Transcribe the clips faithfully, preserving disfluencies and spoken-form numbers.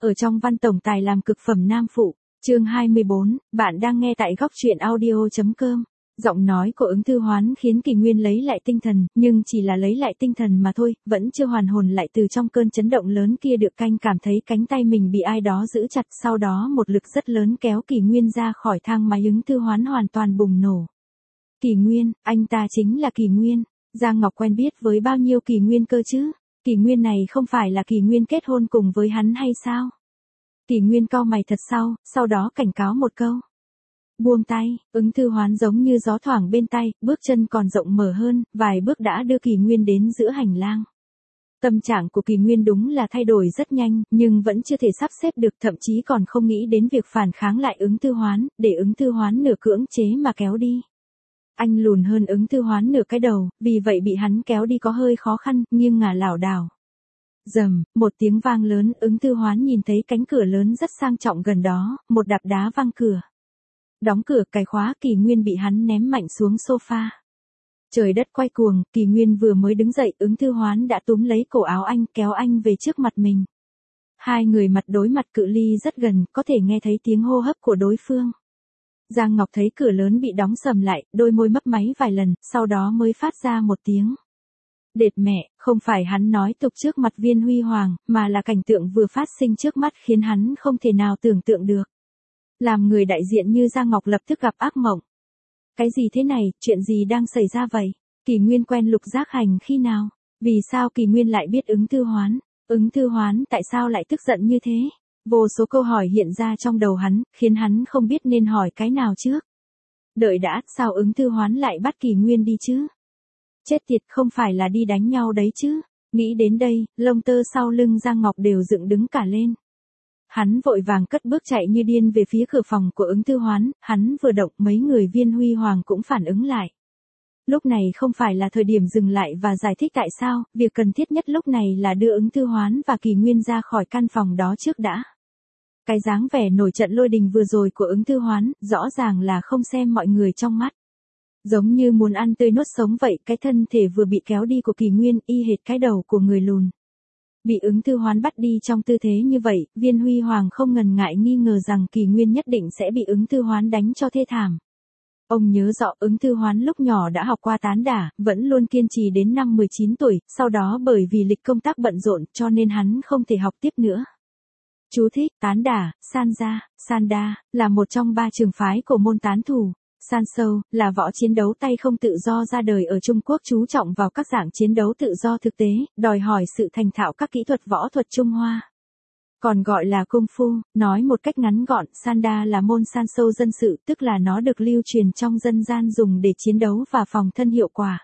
ở trong văn tổng tài làm cực phẩm nam phụ. Chương hai mươi bốn, bạn đang nghe tại góc truyện audio chấm com. Giọng nói của Ứng Thư Hoán khiến Kỳ Nguyên lấy lại tinh thần, nhưng chỉ là lấy lại tinh thần mà thôi, vẫn chưa hoàn hồn lại từ trong cơn chấn động lớn kia được. Canh cảm thấy cánh tay mình bị ai đó giữ chặt, sau đó một lực rất lớn kéo Kỳ Nguyên ra khỏi thang máy. Ứng Thư Hoán hoàn toàn bùng nổ. Kỳ Nguyên, anh ta chính là Kỳ Nguyên. Giang Ngọc quen biết với bao nhiêu Kỳ Nguyên cơ chứ? Kỳ Nguyên này không phải là Kỳ Nguyên kết hôn cùng với hắn hay sao? Kỳ Nguyên cau mày thật sâu, sau đó cảnh cáo một câu. Buông tay. Ứng Thư Hoán giống như gió thoảng bên tay, bước chân còn rộng mở hơn, vài bước đã đưa Kỳ Nguyên đến giữa hành lang. Tâm trạng của Kỳ Nguyên đúng là thay đổi rất nhanh, nhưng vẫn chưa thể sắp xếp được, thậm chí còn không nghĩ đến việc phản kháng lại Ứng Thư Hoán, để Ứng Thư Hoán nửa cưỡng chế mà kéo đi. Anh lùn hơn Ứng Thư Hoán nửa cái đầu, vì vậy bị hắn kéo đi có hơi khó khăn, nghiêng ngả lảo đảo. Rầm, một tiếng vang lớn, Ứng Thư Hoán nhìn thấy cánh cửa lớn rất sang trọng gần đó, một đạp đá văng cửa. Đóng cửa cài khóa, Kỳ Nguyên bị hắn ném mạnh xuống sofa. Trời đất quay cuồng, Kỳ Nguyên vừa mới đứng dậy, Ứng Thư Hoán đã túm lấy cổ áo anh, kéo anh về trước mặt mình. Hai người mặt đối mặt, cự ly rất gần, có thể nghe thấy tiếng hô hấp của đối phương. Giang Ngọc thấy cửa lớn bị đóng sầm lại, đôi môi mấp máy vài lần, sau đó mới phát ra một tiếng. Đệt mẹ, không phải hắn nói tục trước mặt Viên Huy Hoàng, mà là cảnh tượng vừa phát sinh trước mắt khiến hắn không thể nào tưởng tượng được. Làm người đại diện như Giang Ngọc lập tức gặp ác mộng. Cái gì thế này, chuyện gì đang xảy ra vậy? Kỳ Nguyên quen Lục Giác Hành khi nào? Vì sao Kỳ Nguyên lại biết Ứng Thư Hoán? Ứng Thư Hoán tại sao lại tức giận như thế? Vô số câu hỏi hiện ra trong đầu hắn, khiến hắn không biết nên hỏi cái nào trước. Đợi đã, sao Ứng Thư Hoán lại bắt Kỳ Nguyên đi chứ? Chết tiệt, không phải là đi đánh nhau đấy chứ? Nghĩ đến đây, lông tơ sau lưng Giang Ngọc đều dựng đứng cả lên. Hắn vội vàng cất bước chạy như điên về phía cửa phòng của Ứng Thư Hoán, hắn vừa động mấy người Viên Huy Hoàng cũng phản ứng lại. Lúc này không phải là thời điểm dừng lại và giải thích tại sao, việc cần thiết nhất lúc này là đưa Ứng Thư Hoán và Kỳ Nguyên ra khỏi căn phòng đó trước đã. Cái dáng vẻ nổi trận lôi đình vừa rồi của Ứng Thư Hoán, rõ ràng là không xem mọi người trong mắt. Giống như muốn ăn tươi nuốt sống vậy, cái thân thể vừa bị kéo đi của Kỳ Nguyên y hệt cái đầu của người lùn. Bị Ứng Thư Hoán bắt đi trong tư thế như vậy, Viên Huy Hoàng không ngần ngại nghi ngờ rằng Kỳ Nguyên nhất định sẽ bị Ứng Thư Hoán đánh cho thê thảm. Ông nhớ rõ Ứng Thư Hoán lúc nhỏ đã học qua tán đả, vẫn luôn kiên trì đến năm mười chín tuổi, sau đó bởi vì lịch công tác bận rộn cho nên hắn không thể học tiếp nữa. Chú thích, tán đả, Sanja, Sanda, là một trong ba trường phái của môn tán thủ. Sansou, là võ chiến đấu tay không tự do ra đời ở Trung Quốc, chú trọng vào các dạng chiến đấu tự do thực tế, đòi hỏi sự thành thạo các kỹ thuật võ thuật Trung Hoa. Còn gọi là Kung Fu, nói một cách ngắn gọn, Sanda là môn Sansou dân sự, tức là nó được lưu truyền trong dân gian dùng để chiến đấu và phòng thân hiệu quả.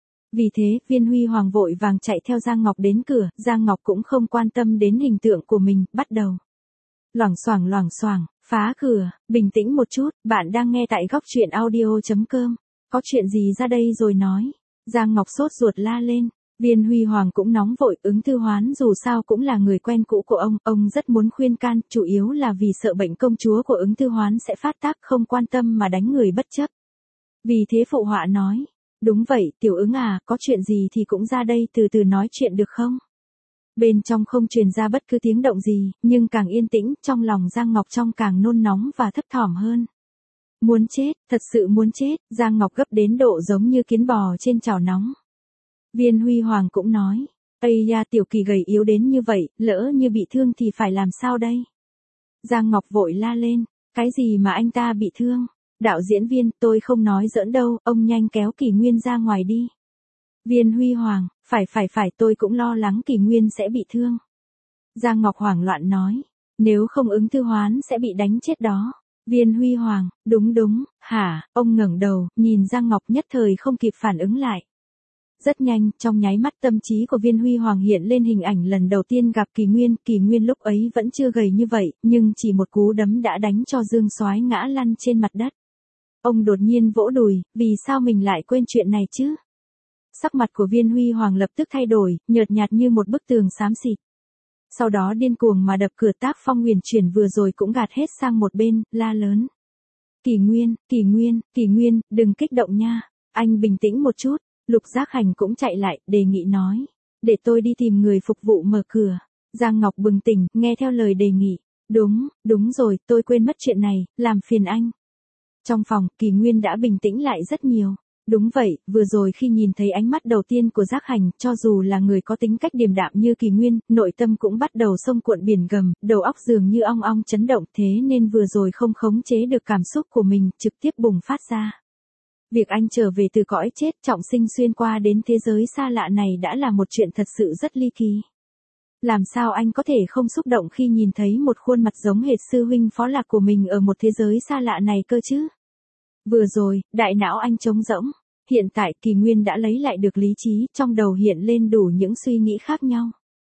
Vì thế, Viên Huy Hoàng vội vàng chạy theo Giang Ngọc đến cửa, Giang Ngọc cũng không quan tâm đến hình tượng của mình, bắt đầu. Loảng xoảng loảng xoảng, phá cửa, bình tĩnh một chút, bạn đang nghe tại góc truyện audio chấm com. Có chuyện gì ra đây rồi nói. Giang Ngọc sốt ruột la lên. Viên Huy Hoàng cũng nóng vội, Ứng Thư Hoán dù sao cũng là người quen cũ của ông, ông rất muốn khuyên can, chủ yếu là vì sợ bệnh công chúa của Ứng Thư Hoán sẽ phát tác, không quan tâm mà đánh người bất chấp. Vì thế phụ họa nói, đúng vậy, Tiểu Ứng à, có chuyện gì thì cũng ra đây từ từ nói chuyện được không? Bên trong không truyền ra bất cứ tiếng động gì, nhưng càng yên tĩnh, trong lòng Giang Ngọc trong càng nôn nóng và thấp thỏm hơn. Muốn chết, thật sự muốn chết, Giang Ngọc gấp đến độ giống như kiến bò trên chảo nóng. Viên Huy Hoàng cũng nói, Ây da, Tiểu Kỳ gầy yếu đến như vậy, lỡ như bị thương thì phải làm sao đây? Giang Ngọc vội la lên, cái gì mà anh ta bị thương? Đạo diễn Viên, tôi không nói giỡn đâu, ông nhanh kéo Kỳ Nguyên ra ngoài đi. Viên Huy Hoàng, phải phải phải, tôi cũng lo lắng Kỳ Nguyên sẽ bị thương. Giang Ngọc hoảng loạn nói, nếu không Ứng Thư Hoán sẽ bị đánh chết đó. Viên Huy Hoàng, đúng đúng, hả, ông ngẩng đầu, nhìn Giang Ngọc nhất thời không kịp phản ứng lại. Rất nhanh, trong nháy mắt tâm trí của Viên Huy Hoàng hiện lên hình ảnh lần đầu tiên gặp Kỳ Nguyên, Kỳ Nguyên lúc ấy vẫn chưa gầy như vậy, nhưng chỉ một cú đấm đã đánh cho Dương Soái ngã lăn trên mặt đất. Ông đột nhiên vỗ đùi, vì sao mình lại quên chuyện này chứ? Sắc mặt của Viên Huy Hoàng lập tức thay đổi, nhợt nhạt như một bức tường xám xịt. Sau đó điên cuồng mà đập cửa, tác phong huyền chuyển vừa rồi cũng gạt hết sang một bên, la lớn. Kỳ Nguyên, Kỳ Nguyên, Kỳ Nguyên, đừng kích động nha, anh bình tĩnh một chút. Lục Giác Hành cũng chạy lại, đề nghị nói, để tôi đi tìm người phục vụ mở cửa. Giang Ngọc bừng tỉnh, nghe theo lời đề nghị. Đúng, đúng rồi, tôi quên mất chuyện này, làm phiền anh. Trong phòng, Kỳ Nguyên đã bình tĩnh lại rất nhiều. Đúng vậy, vừa rồi khi nhìn thấy ánh mắt đầu tiên của Giác Hành, cho dù là người có tính cách điềm đạm như Kỳ Nguyên, nội tâm cũng bắt đầu sông cuộn biển gầm, đầu óc dường như ong ong chấn động, thế nên vừa rồi không khống chế được cảm xúc của mình, trực tiếp bùng phát ra. Việc anh trở về từ cõi chết, trọng sinh xuyên qua đến thế giới xa lạ này đã là một chuyện thật sự rất ly kỳ. Làm sao anh có thể không xúc động khi nhìn thấy một khuôn mặt giống hệt sư huynh phó lạc của mình ở một thế giới xa lạ này cơ chứ? Vừa rồi, đại não anh trống rỗng. Hiện tại Kỳ Nguyên đã lấy lại được lý trí, trong đầu hiện lên đủ những suy nghĩ khác nhau.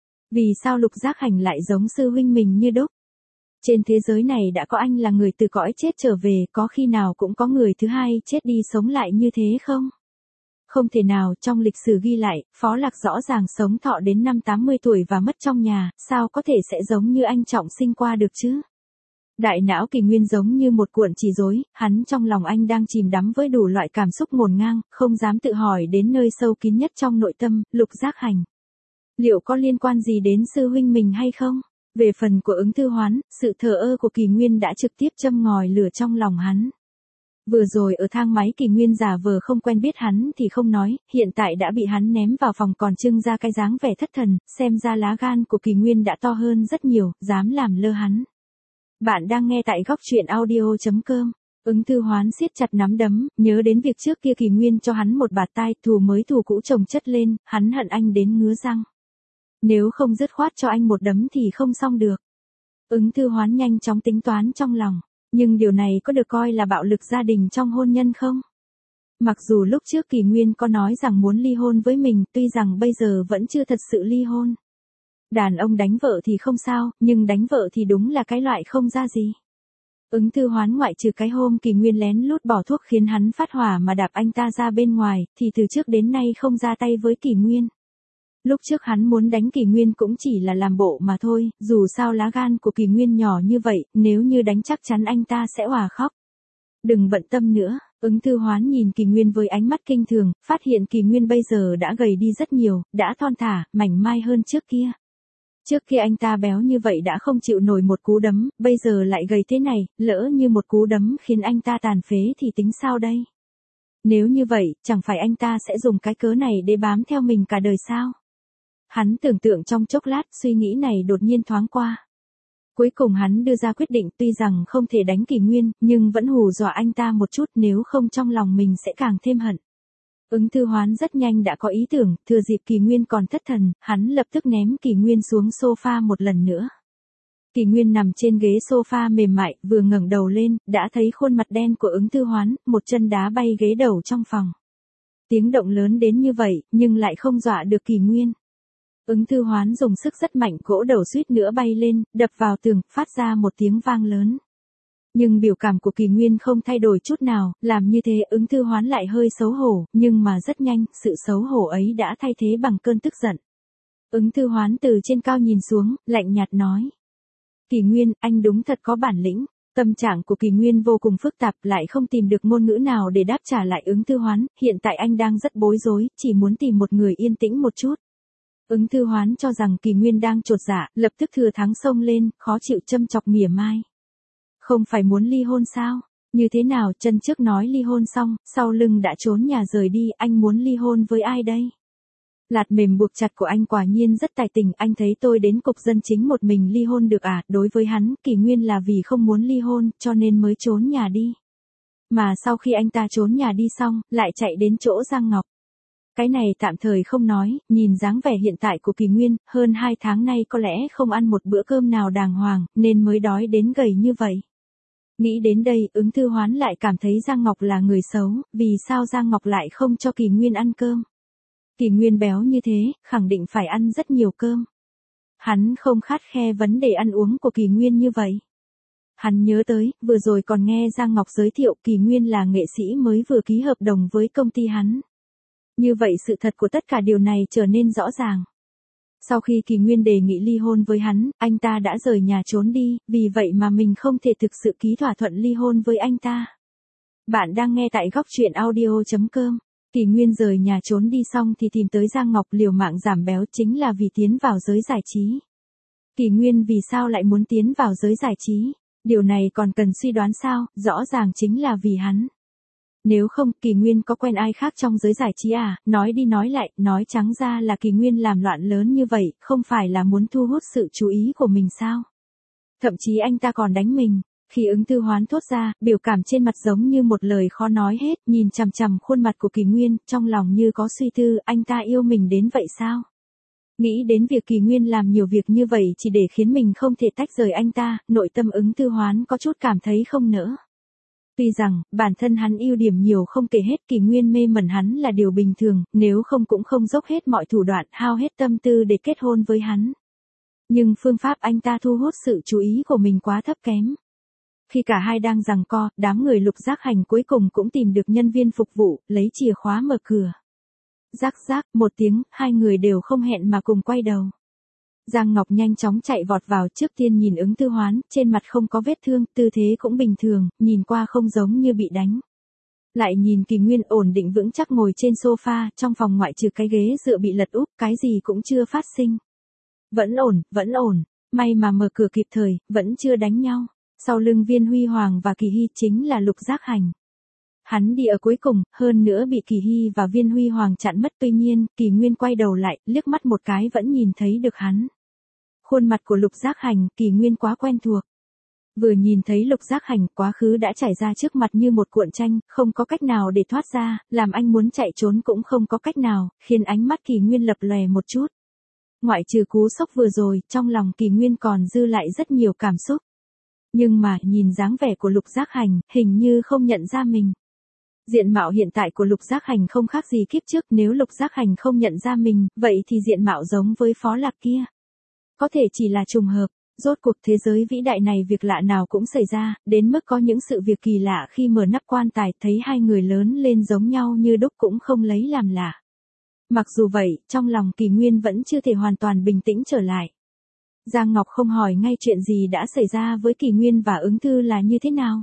Vì sao Lục Giác Hành lại giống sư huynh mình như đúc? Trên thế giới này đã có anh là người từ cõi chết trở về, có khi nào cũng có người thứ hai chết đi sống lại như thế không? Không thể nào, trong lịch sử ghi lại, Phó Lạc rõ ràng sống thọ đến năm tám mươi tuổi và mất trong nhà, sao có thể sẽ giống như anh trọng sinh qua được chứ? Đại não Kỳ Nguyên giống như một cuộn chỉ rối, hắn trong lòng anh đang chìm đắm với đủ loại cảm xúc ngổn ngang, không dám tự hỏi đến nơi sâu kín nhất trong nội tâm, Lục Giác Hành. Liệu có liên quan gì đến sư huynh mình hay không? Về phần của Ứng Thư Hoán, sự thờ ơ của Kỳ Nguyên đã trực tiếp châm ngòi lửa trong lòng hắn. Vừa rồi ở thang máy Kỳ Nguyên giả vờ không quen biết hắn thì không nói, hiện tại đã bị hắn ném vào phòng còn trưng ra cái dáng vẻ thất thần, xem ra lá gan của Kỳ Nguyên đã to hơn rất nhiều, dám làm lơ hắn. Bạn đang nghe tại góc truyện audio chấm com. Ứng Thư Hoán siết chặt nắm đấm, nhớ đến việc trước kia Kỳ Nguyên cho hắn một bạt tai, thù mới thù cũ chồng chất lên, hắn hận anh đến ngứa răng. Nếu không dứt khoát cho anh một đấm thì không xong được. Ứng Thư Hoán nhanh chóng tính toán trong lòng, nhưng điều này có được coi là bạo lực gia đình trong hôn nhân không? Mặc dù lúc trước Kỳ Nguyên có nói rằng muốn ly hôn với mình, tuy rằng bây giờ vẫn chưa thật sự ly hôn. Đàn ông đánh vợ thì không sao, nhưng đánh vợ thì đúng là cái loại không ra gì. Ứng Thư Hoán ngoại trừ cái hôm Kỳ Nguyên lén lút bỏ thuốc khiến hắn phát hỏa mà đạp anh ta ra bên ngoài, thì từ trước đến nay không ra tay với Kỳ Nguyên. Lúc trước hắn muốn đánh Kỳ Nguyên cũng chỉ là làm bộ mà thôi, dù sao lá gan của Kỳ Nguyên nhỏ như vậy, nếu như đánh chắc chắn anh ta sẽ òa khóc. Đừng bận tâm nữa, Ứng Thư Hoán nhìn Kỳ Nguyên với ánh mắt kinh thường, phát hiện Kỳ Nguyên bây giờ đã gầy đi rất nhiều, đã thon thả, mảnh mai hơn trước kia. Trước kia anh ta béo như vậy đã không chịu nổi một cú đấm, bây giờ lại gầy thế này, lỡ như một cú đấm khiến anh ta tàn phế thì tính sao đây? Nếu như vậy, chẳng phải anh ta sẽ dùng cái cớ này để bám theo mình cả đời sao? Hắn tưởng tượng trong chốc lát, suy nghĩ này đột nhiên thoáng qua. Cuối cùng hắn đưa ra quyết định, tuy rằng không thể đánh Kỳ Nguyên, nhưng vẫn hù dọa anh ta một chút, nếu không trong lòng mình sẽ càng thêm hận. Ứng Thư Hoán rất nhanh đã có ý tưởng, thừa dịp Kỳ Nguyên còn thất thần, hắn lập tức ném Kỳ Nguyên xuống sofa một lần nữa. Kỳ Nguyên nằm trên ghế sofa mềm mại, vừa ngẩng đầu lên, đã thấy khuôn mặt đen của Ứng Thư Hoán, một chân đá bay ghế đầu trong phòng. Tiếng động lớn đến như vậy, nhưng lại không dọa được Kỳ Nguyên. Ứng Thư Hoán dùng sức rất mạnh, gỗ đầu suýt nữa bay lên, đập vào tường, phát ra một tiếng vang lớn. Nhưng biểu cảm của Kỳ Nguyên không thay đổi chút nào, làm như thế Ứng Thư Hoán lại hơi xấu hổ, nhưng mà rất nhanh, sự xấu hổ ấy đã thay thế bằng cơn tức giận. Ứng Thư Hoán từ trên cao nhìn xuống, lạnh nhạt nói. Kỳ Nguyên, anh đúng thật có bản lĩnh. Tâm trạng của Kỳ Nguyên vô cùng phức tạp, lại không tìm được ngôn ngữ nào để đáp trả lại Ứng Thư Hoán, hiện tại anh đang rất bối rối, chỉ muốn tìm một người yên tĩnh một chút. Ứng Thư Hoán cho rằng Kỳ Nguyên đang chột dạ, lập tức thừa thắng xông lên, khó chịu châm chọc mỉa mai. Không phải muốn ly hôn sao? Như thế nào, chân trước nói ly hôn xong, sau lưng đã trốn nhà rời đi, anh muốn ly hôn với ai đây? Lạt mềm buộc chặt của anh quả nhiên rất tài tình, anh thấy tôi đến cục dân chính một mình ly hôn được à? Đối với hắn, Kỳ Nguyên là vì không muốn ly hôn, cho nên mới trốn nhà đi. Mà sau khi anh ta trốn nhà đi xong, lại chạy đến chỗ Giang Ngọc. Cái này tạm thời không nói, nhìn dáng vẻ hiện tại của Kỳ Nguyên, hơn hai tháng nay có lẽ không ăn một bữa cơm nào đàng hoàng, nên mới đói đến gầy như vậy. Nghĩ đến đây, Ứng Thư Hoán lại cảm thấy Giang Ngọc là người xấu, vì sao Giang Ngọc lại không cho Kỳ Nguyên ăn cơm? Kỳ Nguyên béo như thế, khẳng định phải ăn rất nhiều cơm. Hắn không khắt khe vấn đề ăn uống của Kỳ Nguyên như vậy. Hắn nhớ tới, vừa rồi còn nghe Giang Ngọc giới thiệu Kỳ Nguyên là nghệ sĩ mới vừa ký hợp đồng với công ty hắn. Như vậy sự thật của tất cả điều này trở nên rõ ràng. Sau khi Kỳ Nguyên đề nghị ly hôn với hắn, anh ta đã rời nhà trốn đi, vì vậy mà mình không thể thực sự ký thỏa thuận ly hôn với anh ta. Bạn đang nghe tại góc truyện audio chấm com. Kỳ Nguyên rời nhà trốn đi xong thì tìm tới Giang Ngọc liều mạng giảm béo, chính là vì tiến vào giới giải trí. Kỳ Nguyên vì sao lại muốn tiến vào giới giải trí? Điều này còn cần suy đoán sao, rõ ràng chính là vì hắn. Nếu không, Kỳ Nguyên có quen ai khác trong giới giải trí à, nói đi nói lại, nói trắng ra là Kỳ Nguyên làm loạn lớn như vậy, không phải là muốn thu hút sự chú ý của mình sao? Thậm chí anh ta còn đánh mình. Khi Ứng Thư Hoán thốt ra, biểu cảm trên mặt giống như một lời khó nói hết, nhìn chằm chằm khuôn mặt của Kỳ Nguyên, trong lòng như có suy tư, anh ta yêu mình đến vậy sao? Nghĩ đến việc Kỳ Nguyên làm nhiều việc như vậy chỉ để khiến mình không thể tách rời anh ta, nội tâm Ứng Thư Hoán có chút cảm thấy không nỡ. Tuy rằng, bản thân hắn ưu điểm nhiều không kể hết, Kỳ Nguyên mê mẩn hắn là điều bình thường, nếu không cũng không dốc hết mọi thủ đoạn, hao hết tâm tư để kết hôn với hắn. Nhưng phương pháp anh ta thu hút sự chú ý của mình quá thấp kém. Khi cả hai đang giằng co, đám người Lục Giác Hành cuối cùng cũng tìm được nhân viên phục vụ, lấy chìa khóa mở cửa. Rắc rắc, một tiếng, hai người đều không hẹn mà cùng quay đầu. Giang Ngọc nhanh chóng chạy vọt vào, trước tiên nhìn Ứng Thư Hoán, trên mặt không có vết thương, tư thế cũng bình thường, nhìn qua không giống như bị đánh. Lại nhìn Kỳ Nguyên ổn định vững chắc ngồi trên sofa, trong phòng ngoại trừ cái ghế dựa bị lật úp, cái gì cũng chưa phát sinh. Vẫn ổn, vẫn ổn, may mà mở cửa kịp thời, vẫn chưa đánh nhau. Sau lưng Viên Huy Hoàng và Kỳ Hy chính là Lục Giác Hành. Hắn đi ở cuối cùng, hơn nữa bị Kỳ Hy và Viên Huy Hoàng chặn mất, tuy nhiên, Kỳ Nguyên quay đầu lại, liếc mắt một cái vẫn nhìn thấy được hắn. Khuôn mặt của Lục Giác Hành, Kỳ Nguyên quá quen thuộc. Vừa nhìn thấy Lục Giác Hành, quá khứ đã trải ra trước mặt như một cuộn tranh, không có cách nào để thoát ra, làm anh muốn chạy trốn cũng không có cách nào, khiến ánh mắt Kỳ Nguyên lập lòe một chút. Ngoại trừ cú sốc vừa rồi, trong lòng Kỳ Nguyên còn dư lại rất nhiều cảm xúc. Nhưng mà, nhìn dáng vẻ của Lục Giác Hành, hình như không nhận ra mình. Diện mạo hiện tại của Lục Giác Hành không khác gì kiếp trước, nếu Lục Giác Hành không nhận ra mình, vậy thì diện mạo giống với Phó Lạc kia. Có thể chỉ là trùng hợp, rốt cuộc thế giới vĩ đại này việc lạ nào cũng xảy ra, đến mức có những sự việc kỳ lạ khi mở nắp quan tài thấy hai người lớn lên giống nhau như đúc cũng không lấy làm lạ. Mặc dù vậy, trong lòng Kỳ Nguyên vẫn chưa thể hoàn toàn bình tĩnh trở lại. Giang Ngọc không hỏi ngay chuyện gì đã xảy ra với Kỳ Nguyên và Ứng Thư là như thế nào.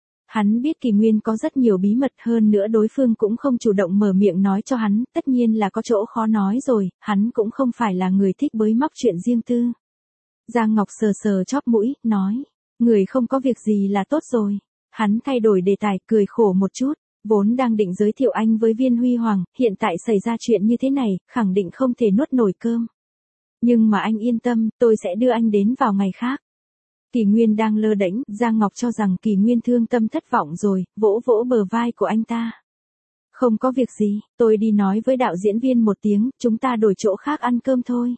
Hắn biết Kỳ Nguyên có rất nhiều bí mật, hơn nữa đối phương cũng không chủ động mở miệng nói cho hắn, tất nhiên là có chỗ khó nói rồi, hắn cũng không phải là người thích bới móc chuyện riêng tư. Giang Ngọc sờ sờ chóp mũi, nói, người không có việc gì là tốt rồi. Hắn thay đổi đề tài, cười khổ một chút, vốn đang định giới thiệu anh với Viên Huy Hoàng, hiện tại xảy ra chuyện như thế này, khẳng định không thể nuốt nổi cơm. Nhưng mà anh yên tâm, tôi sẽ đưa anh đến vào ngày khác. Kỳ Nguyên đang lơ đễnh, Giang Ngọc cho rằng Kỳ Nguyên thương tâm thất vọng rồi, vỗ vỗ bờ vai của anh ta. Không có việc gì, tôi đi nói với đạo diễn viên một tiếng, chúng ta đổi chỗ khác ăn cơm thôi.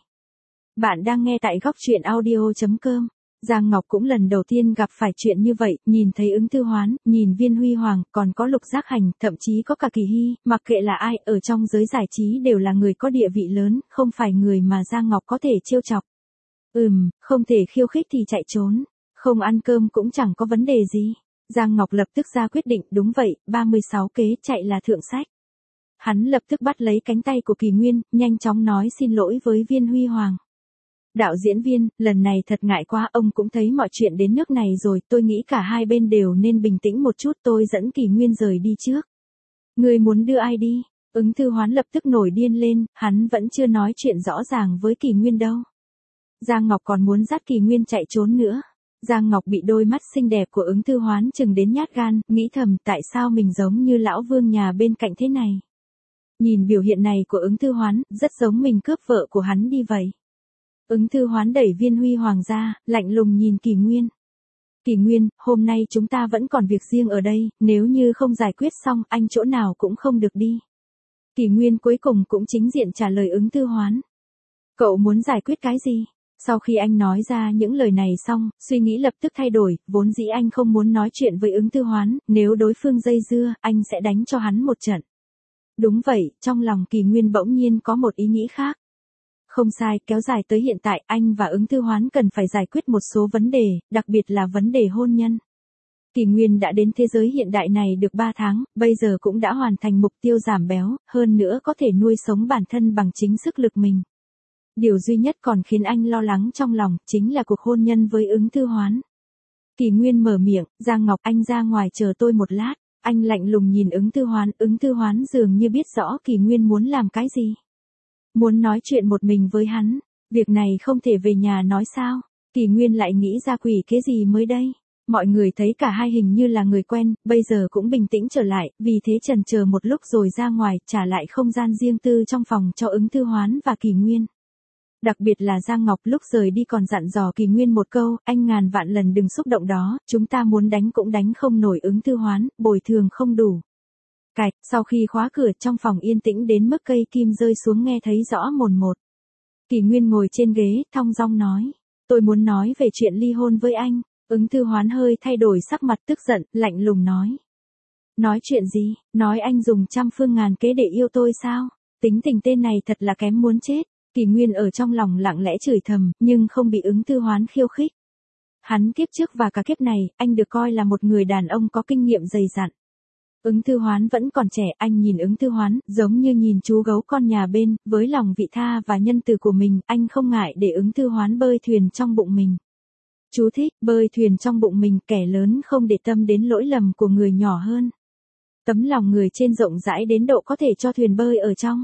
Bạn đang nghe tại góc truyện audio chấm com. Giang Ngọc cũng lần đầu tiên gặp phải chuyện như vậy, nhìn thấy Ứng Thư Hoán, nhìn Viên Huy Hoàng, còn có Lục Giác Hành, thậm chí có cả Kỳ Hy, mặc kệ là ai, ở trong giới giải trí đều là người có địa vị lớn, không phải người mà Giang Ngọc có thể trêu chọc. Ừm, không thể khiêu khích thì chạy trốn, không ăn cơm cũng chẳng có vấn đề gì. Giang Ngọc lập tức ra quyết định, đúng vậy, ba mươi sáu kế chạy là thượng sách. Hắn lập tức bắt lấy cánh tay của Kỳ Nguyên, nhanh chóng nói xin lỗi với Viên Huy Hoàng. Đạo diễn viên, lần này thật ngại quá, ông cũng thấy mọi chuyện đến nước này rồi, tôi nghĩ cả hai bên đều nên bình tĩnh một chút, tôi dẫn Kỳ Nguyên rời đi trước. Người muốn đưa ai đi? Ứng Thư Hoán lập tức nổi điên lên, hắn vẫn chưa nói chuyện rõ ràng với Kỳ Nguyên đâu. Giang Ngọc còn muốn dắt Kỳ Nguyên chạy trốn nữa. Giang Ngọc bị đôi mắt xinh đẹp của Ứng Thư Hoán chừng đến nhát gan, nghĩ thầm tại sao mình giống như lão vương nhà bên cạnh thế này. Nhìn biểu hiện này của Ứng Thư Hoán, rất giống mình cướp vợ của hắn đi vậy. Ứng Thư Hoán đẩy Viên Huy Hoàng ra, lạnh lùng nhìn Kỳ Nguyên. Kỳ Nguyên, hôm nay chúng ta vẫn còn việc riêng ở đây, nếu như không giải quyết xong, anh chỗ nào cũng không được đi. Kỳ Nguyên cuối cùng cũng chính diện trả lời Ứng Thư Hoán. Cậu muốn giải quyết cái gì? Sau khi anh nói ra những lời này xong, suy nghĩ lập tức thay đổi, vốn dĩ anh không muốn nói chuyện với Ứng Thư Hoán, nếu đối phương dây dưa, anh sẽ đánh cho hắn một trận. Đúng vậy, trong lòng Kỳ Nguyên bỗng nhiên có một ý nghĩ khác. Không sai, kéo dài tới hiện tại, anh và Ứng Thư Hoán cần phải giải quyết một số vấn đề, đặc biệt là vấn đề hôn nhân. Kỳ Nguyên đã đến thế giới hiện đại này được ba tháng, bây giờ cũng đã hoàn thành mục tiêu giảm béo, hơn nữa có thể nuôi sống bản thân bằng chính sức lực mình. Điều duy nhất còn khiến anh lo lắng trong lòng, chính là cuộc hôn nhân với Ứng Thư Hoán. Kỳ Nguyên mở miệng, Giang Ngọc, anh ra ngoài chờ tôi một lát. Anh lạnh lùng nhìn Ứng Thư Hoán, Ứng Thư Hoán dường như biết rõ Kỳ Nguyên muốn làm cái gì. Muốn nói chuyện một mình với hắn. Việc này không thể về nhà nói sao? Kỳ Nguyên lại nghĩ ra quỷ kế gì mới đây? Mọi người thấy cả hai hình như là người quen, bây giờ cũng bình tĩnh trở lại, vì thế chần chờ một lúc rồi ra ngoài, trả lại không gian riêng tư trong phòng cho Ứng Thư Hoán và Kỳ Nguyên. Đặc biệt là Giang Ngọc lúc rời đi còn dặn dò Kỳ Nguyên một câu, anh ngàn vạn lần đừng xúc động đó, chúng ta muốn đánh cũng đánh không nổi Ứng Thư Hoán, bồi thường không đủ. Cạch, sau khi khóa cửa trong phòng yên tĩnh đến mức cây kim rơi xuống nghe thấy rõ mồn một. Kỳ Nguyên ngồi trên ghế, thong dong nói, tôi muốn nói về chuyện ly hôn với anh. Ứng Thư Hoán hơi thay đổi sắc mặt tức giận, lạnh lùng nói. Nói chuyện gì, nói anh dùng trăm phương ngàn kế để yêu tôi sao? Tính tình tên này thật là kém muốn chết. Kỳ Nguyên ở trong lòng lặng lẽ chửi thầm, nhưng không bị Ứng Thư Hoán khiêu khích. Hắn kiếp trước và cả kiếp này, anh được coi là một người đàn ông có kinh nghiệm dày dặn. Ứng Thư Hoán vẫn còn trẻ, anh nhìn Ứng Thư Hoán, giống như nhìn chú gấu con nhà bên, với lòng vị tha và nhân từ của mình, anh không ngại để Ứng Thư Hoán bơi thuyền trong bụng mình. Chú thích, bơi thuyền trong bụng mình, kẻ lớn không để tâm đến lỗi lầm của người nhỏ hơn. Tấm lòng người trên rộng rãi đến độ có thể cho thuyền bơi ở trong.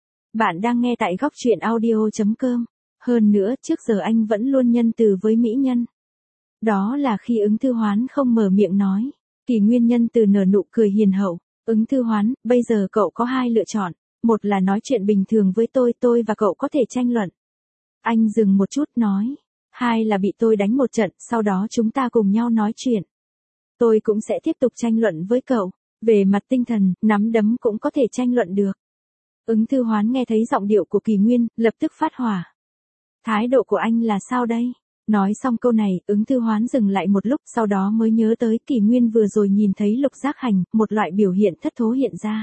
Bạn đang nghe tại góc truyện audio chấm com. Hơn nữa, trước giờ anh vẫn luôn nhân từ với mỹ nhân. Đó là khi Ứng Thư Hoán không mở miệng nói. Kỳ Nguyên nhân từ nở nụ cười hiền hậu. Ứng Thư Hoán, bây giờ cậu có hai lựa chọn. Một là nói chuyện bình thường với tôi, tôi và cậu có thể tranh luận. Anh dừng một chút nói. Hai là bị tôi đánh một trận, sau đó chúng ta cùng nhau nói chuyện. Tôi cũng sẽ tiếp tục tranh luận với cậu. Về mặt tinh thần, nắm đấm cũng có thể tranh luận được. Ứng Thư Hoán nghe thấy giọng điệu của Kỳ Nguyên, lập tức phát hỏa. Thái độ của anh là sao đây? Nói xong câu này, Ứng Thư Hoán dừng lại một lúc, sau đó mới nhớ tới Kỳ Nguyên vừa rồi nhìn thấy Lục Giác Hành, một loại biểu hiện thất thố hiện ra.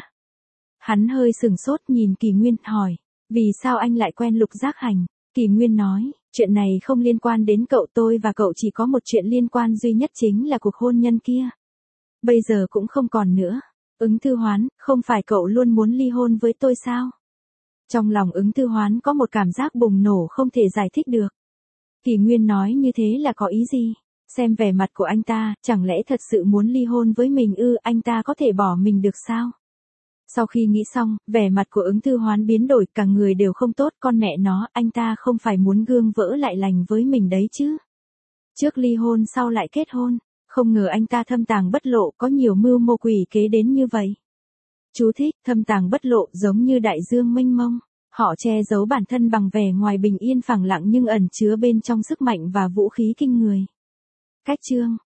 Hắn hơi sừng sốt nhìn Kỳ Nguyên, hỏi, vì sao anh lại quen Lục Giác Hành? Kỳ Nguyên nói, chuyện này không liên quan đến cậu, tôi và cậu chỉ có một chuyện liên quan duy nhất, chính là cuộc hôn nhân kia. Bây giờ cũng không còn nữa. Ứng Thư Hoán, không phải cậu luôn muốn ly hôn với tôi sao? Trong lòng Ứng Thư Hoán có một cảm giác bùng nổ không thể giải thích được. Kỳ Nguyên nói như thế là có ý gì? Xem vẻ mặt của anh ta, chẳng lẽ thật sự muốn ly hôn với mình ư? Anh ta có thể bỏ mình được sao? Sau khi nghĩ xong, vẻ mặt của Ứng Thư Hoán biến đổi, cả người đều không tốt, con mẹ nó, anh ta không phải muốn gương vỡ lại lành với mình đấy chứ? Trước ly hôn sau lại kết hôn, không ngờ anh ta thâm tàng bất lộ, có nhiều mưu mô quỷ kế đến như vậy. Chú thích, thâm tàng bất lộ giống như đại dương mênh mông, họ che giấu bản thân bằng vẻ ngoài bình yên phẳng lặng nhưng ẩn chứa bên trong sức mạnh và vũ khí kinh người. Cách chương